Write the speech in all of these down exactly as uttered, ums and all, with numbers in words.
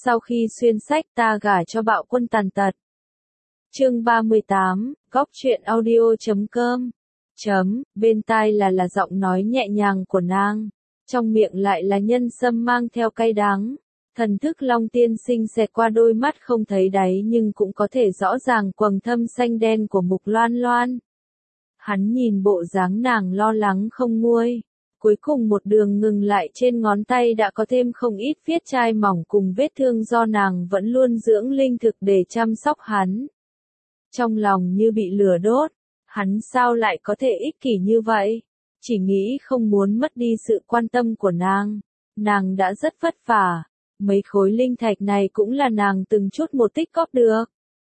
Sau khi xuyên sách ta gả cho bạo quân tàn tật. Chương ba mươi tám, góc truyện audio chấm com. Chấm, bên tai là là giọng nói nhẹ nhàng của nàng, trong miệng lại là nhân sâm mang theo cay đắng. Thần thức Long tiên sinh xẹt qua đôi mắt không thấy đáy nhưng cũng có thể rõ ràng quầng thâm xanh đen của Mục Loan Loan. Hắn nhìn bộ dáng nàng lo lắng không nguôi. Cuối cùng một đường ngừng lại trên ngón tay đã có thêm không ít viết chai mỏng cùng vết thương do nàng vẫn luôn dưỡng linh thực để chăm sóc hắn. Trong lòng như bị lửa đốt, hắn sao lại có thể ích kỷ như vậy? Chỉ nghĩ không muốn mất đi sự quan tâm của nàng. Nàng đã rất vất vả, mấy khối linh thạch này cũng là nàng từng chút một tích góp được.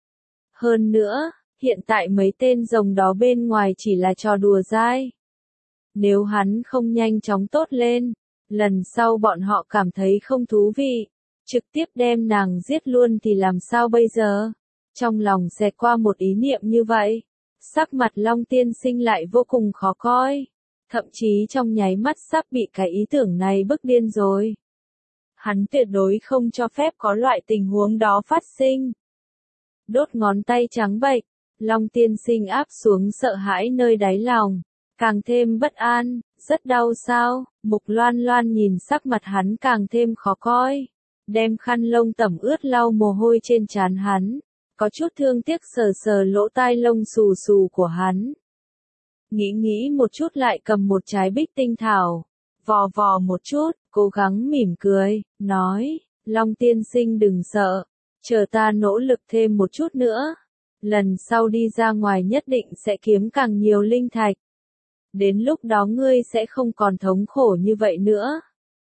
Hơn nữa, hiện tại mấy tên rồng đó bên ngoài chỉ là trò đùa dai. Nếu hắn không nhanh chóng tốt lên, lần sau bọn họ cảm thấy không thú vị, trực tiếp đem nàng giết luôn thì làm sao bây giờ? Trong lòng xẹt qua một ý niệm như vậy, sắc mặt Long tiên sinh lại vô cùng khó coi, thậm chí trong nháy mắt sắp bị cái ý tưởng này bức điên rồi. Hắn tuyệt đối không cho phép có loại tình huống đó phát sinh. Đốt ngón tay trắng bệch, Long tiên sinh áp xuống sợ hãi nơi đáy lòng, càng thêm bất an. Rất đau sao? Mục Loan Loan nhìn sắc mặt hắn càng thêm khó coi, đem khăn lông tẩm ướt lau mồ hôi trên trán hắn, có chút thương tiếc sờ sờ lỗ tai lông xù xù của hắn. Nghĩ nghĩ một chút lại cầm một trái bích tinh thảo, vò vò một chút, cố gắng mỉm cười, nói, Long tiên sinh đừng sợ, chờ ta nỗ lực thêm một chút nữa, lần sau đi ra ngoài nhất định sẽ kiếm càng nhiều linh thạch. Đến lúc đó ngươi sẽ không còn thống khổ như vậy nữa.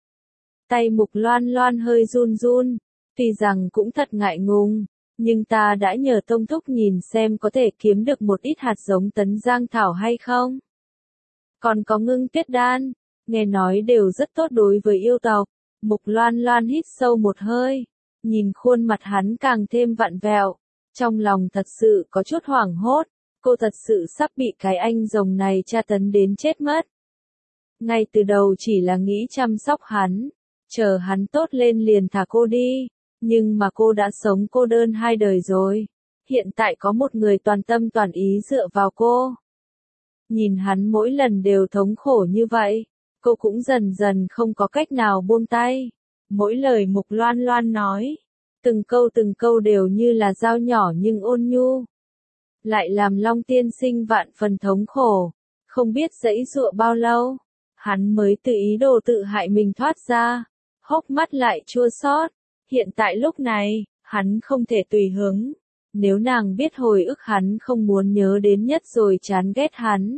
Tay Mục Loan Loan hơi run run, tuy rằng cũng thật ngại ngùng, nhưng ta đã nhờ Tông Thúc nhìn xem có thể kiếm được một ít hạt giống tấn giang thảo hay không. Còn có ngưng tuyết đan, nghe nói đều rất tốt đối với yêu tộc. Mục Loan Loan hít sâu một hơi, nhìn khuôn mặt hắn càng thêm vặn vẹo, trong lòng thật sự có chút hoảng hốt. Cô thật sự sắp bị cái anh rồng này tra tấn đến chết mất. Ngay từ đầu chỉ là nghĩ chăm sóc hắn, chờ hắn tốt lên liền thả cô đi, nhưng mà cô đã sống cô đơn hai đời rồi, hiện tại có một người toàn tâm toàn ý dựa vào cô. Nhìn hắn mỗi lần đều thống khổ như vậy, cô cũng dần dần không có cách nào buông tay. Mỗi lời Mục Loan Loan nói, từng câu từng câu đều như là dao nhỏ nhưng ôn nhu. Lại làm Long tiên sinh vạn phần thống khổ, không biết giãy giụa bao lâu, hắn mới tự ý đồ tự hại mình thoát ra, hốc mắt lại chua xót. Hiện tại lúc này, hắn không thể tùy hứng, nếu nàng biết hồi ức hắn không muốn nhớ đến nhất rồi chán ghét hắn.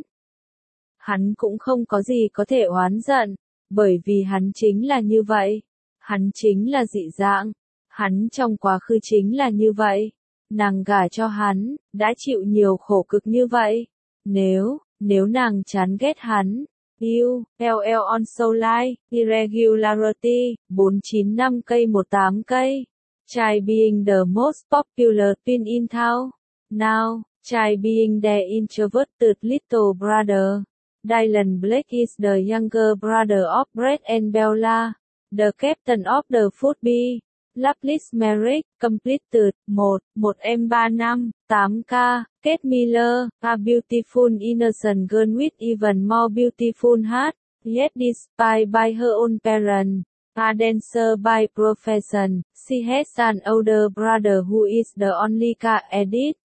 Hắn cũng không có gì có thể oán giận, bởi vì hắn chính là như vậy, hắn chính là dị dạng, hắn trong quá khứ chính là như vậy. Nàng gả cho hắn, đã chịu nhiều khổ cực như vậy. Nếu, nếu nàng chán ghét hắn, yêu, eo eo on so line, irregularity, bốn chín năm cây một tám cây. Try being the most popular twin in town. Now, try being the introverted little brother. Dylan Blake is the younger brother of Brett and Bella, the captain of the football. Loveless Marriage, Completed, một, một em ba năm, tám K, Kate Miller, A Beautiful Innocent Girl with Even More Beautiful Heart, yet despised by her own parents, a dancer by profession, she has an older brother who is the only car edit.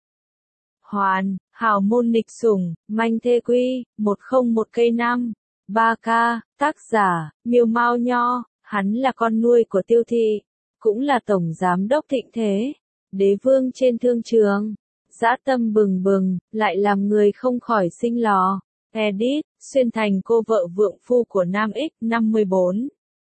Hoàn, hào môn nghịch sủng, manh thê quy, một không một cây năm, ba K, tác giả, Miêu Mao Nho, hắn là con nuôi của Tiêu Thị, cũng là tổng giám đốc Thịnh Thế, đế vương trên thương trường, dã tâm bừng bừng, lại làm người không khỏi sinh lò. Edit, xuyên thành cô vợ vượng phu của Nam X năm mươi bốn.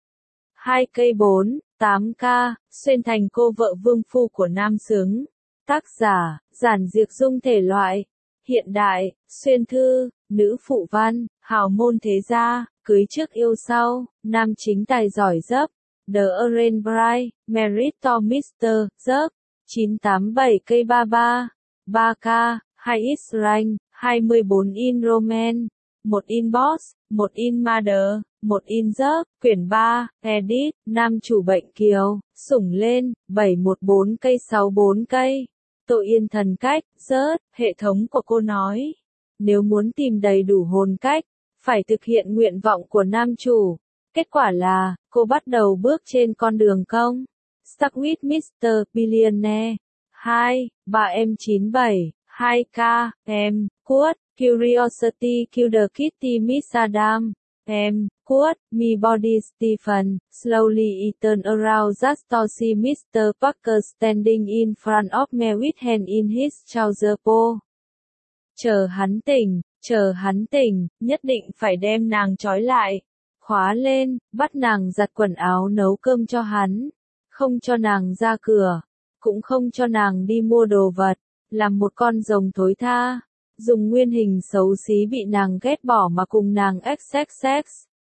hai cây bốn, tám K, xuyên thành cô vợ vương phu của Nam Xứng. Tác giả, giản diệt dung thể loại, hiện đại, xuyên thư, nữ phụ văn, hào môn thế gia, cưới trước yêu sau, nam chính tài giỏi dấp. The Orange Bride, Merit to mister Dấp, chín tám bảy cây ba ba, ba K, hai X rank, hai mươi bốn in Roman, một inbox, một in mother, một in giấc, quyển ba, edit, nam chủ bệnh kiều, sủng lên, bảy một bốn cây sáu bốn cây. Tội yên thần cách, rớt, hệ thống của cô nói. Nếu muốn tìm đầy đủ hồn cách, phải thực hiện nguyện vọng của nam chủ. Kết quả là, cô bắt đầu bước trên con đường công. Stuck with mít-tơ Billionaire. hai, ba em chín bảy, hai K, em, quote, Curiosity Killed Kitty Miss Adam. Em, quote, me body Stephen, slowly he turned around just to see mister Parker standing in front of me with hand in his trouser po. Chờ hắn tỉnh, chờ hắn tỉnh, nhất định phải đem nàng trói lại, khóa lên, bắt nàng giặt quần áo nấu cơm cho hắn, không cho nàng ra cửa, cũng không cho nàng đi mua đồ vật, làm một con rồng thối tha. Dùng nguyên hình xấu xí bị nàng ghét bỏ mà cùng nàng xx xx.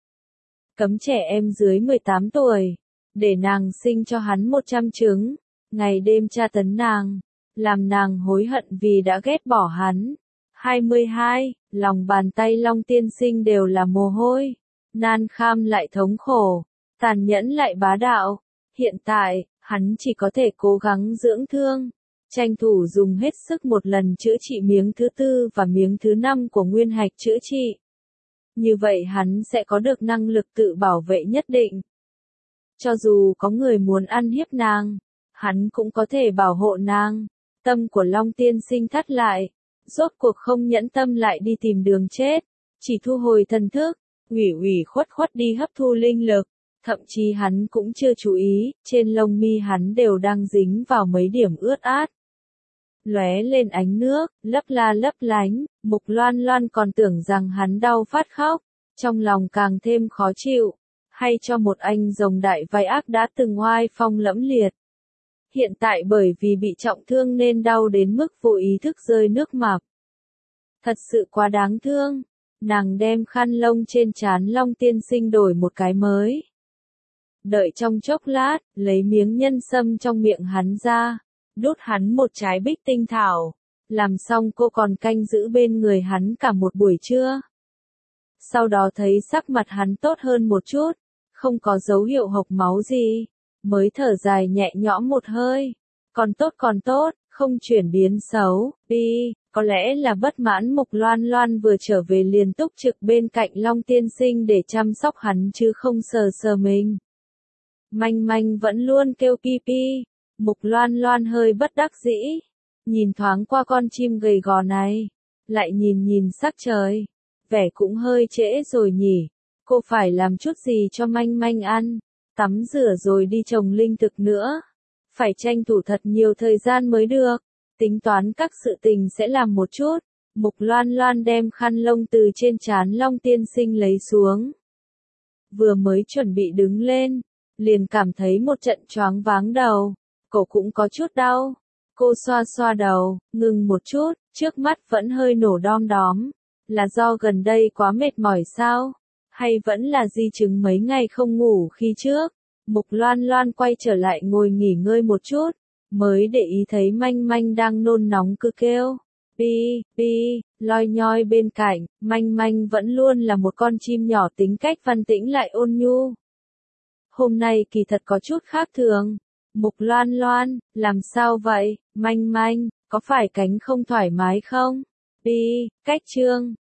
Cấm trẻ em dưới mười tám tuổi, để nàng sinh cho hắn một trăm trứng, ngày đêm tra tấn nàng, làm nàng hối hận vì đã ghét bỏ hắn. hai mươi hai, lòng bàn tay Long tiên sinh đều là mồ hôi, nan kham lại thống khổ, tàn nhẫn lại bá đạo. Hiện tại, hắn chỉ có thể cố gắng dưỡng thương. Tranh thủ dùng hết sức một lần chữa trị miếng thứ tư và miếng thứ năm của nguyên hạch chữa trị. Như vậy hắn sẽ có được năng lực tự bảo vệ nhất định. Cho dù có người muốn ăn hiếp nàng, hắn cũng có thể bảo hộ nàng. Tâm của Long tiên sinh thắt lại, rốt cuộc không nhẫn tâm lại đi tìm đường chết, chỉ thu hồi thần thức, ủy ủy khuất khuất đi hấp thu linh lực. Thậm chí hắn cũng chưa chú ý, trên lông mi hắn đều đang dính vào mấy điểm ướt át. Lóe lên ánh nước, lấp la lấp lánh, Mục Loan Loan còn tưởng rằng hắn đau phát khóc, trong lòng càng thêm khó chịu, hay cho một anh rồng đại vai ác đã từng oai phong lẫm liệt. Hiện tại bởi vì bị trọng thương nên đau đến mức vô ý thức rơi nước mạc. Thật sự quá đáng thương, nàng đem khăn lông trên trán Long tiên sinh đổi một cái mới. Đợi trong chốc lát, lấy miếng nhân sâm trong miệng hắn ra. Đút hắn một trái bích tinh thảo, làm xong cô còn canh giữ bên người hắn cả một buổi trưa. Sau đó thấy sắc mặt hắn tốt hơn một chút, không có dấu hiệu hộc máu gì, mới thở dài nhẹ nhõm một hơi. Còn tốt còn tốt, không chuyển biến xấu, đi, có lẽ là bất mãn Mục Loan Loan vừa trở về liền túc trực bên cạnh Long tiên sinh để chăm sóc hắn chứ không sờ sờ mình. Manh manh vẫn luôn kêu pi pi. Mục Loan Loan hơi bất đắc dĩ, nhìn thoáng qua con chim gầy gò này, lại nhìn nhìn sắc trời, vẻ cũng hơi trễ rồi nhỉ, cô phải làm chút gì cho manh manh ăn, tắm rửa rồi đi trồng linh thực nữa, phải tranh thủ thật nhiều thời gian mới được, tính toán các sự tình sẽ làm một chút. Mục Loan Loan đem khăn lông từ trên trán Long tiên sinh lấy xuống, vừa mới chuẩn bị đứng lên, liền cảm thấy một trận choáng váng đầu. Cổ cũng có chút đau. Cô xoa xoa đầu, ngừng một chút, trước mắt vẫn hơi nổ đom đóm. Là do gần đây quá mệt mỏi sao? Hay vẫn là di chứng mấy ngày không ngủ khi trước? Mục Loan Loan quay trở lại ngồi nghỉ ngơi một chút, mới để ý thấy manh manh đang nôn nóng cứ kêu. Pi, pi, loi nhoi bên cạnh, manh manh vẫn luôn là một con chim nhỏ tính cách văn tĩnh lại ôn nhu. Hôm nay kỳ thật có chút khác thường. Mục Loan Loan, làm sao vậy, manh manh, có phải cánh không thoải mái không? Pi, cách chương.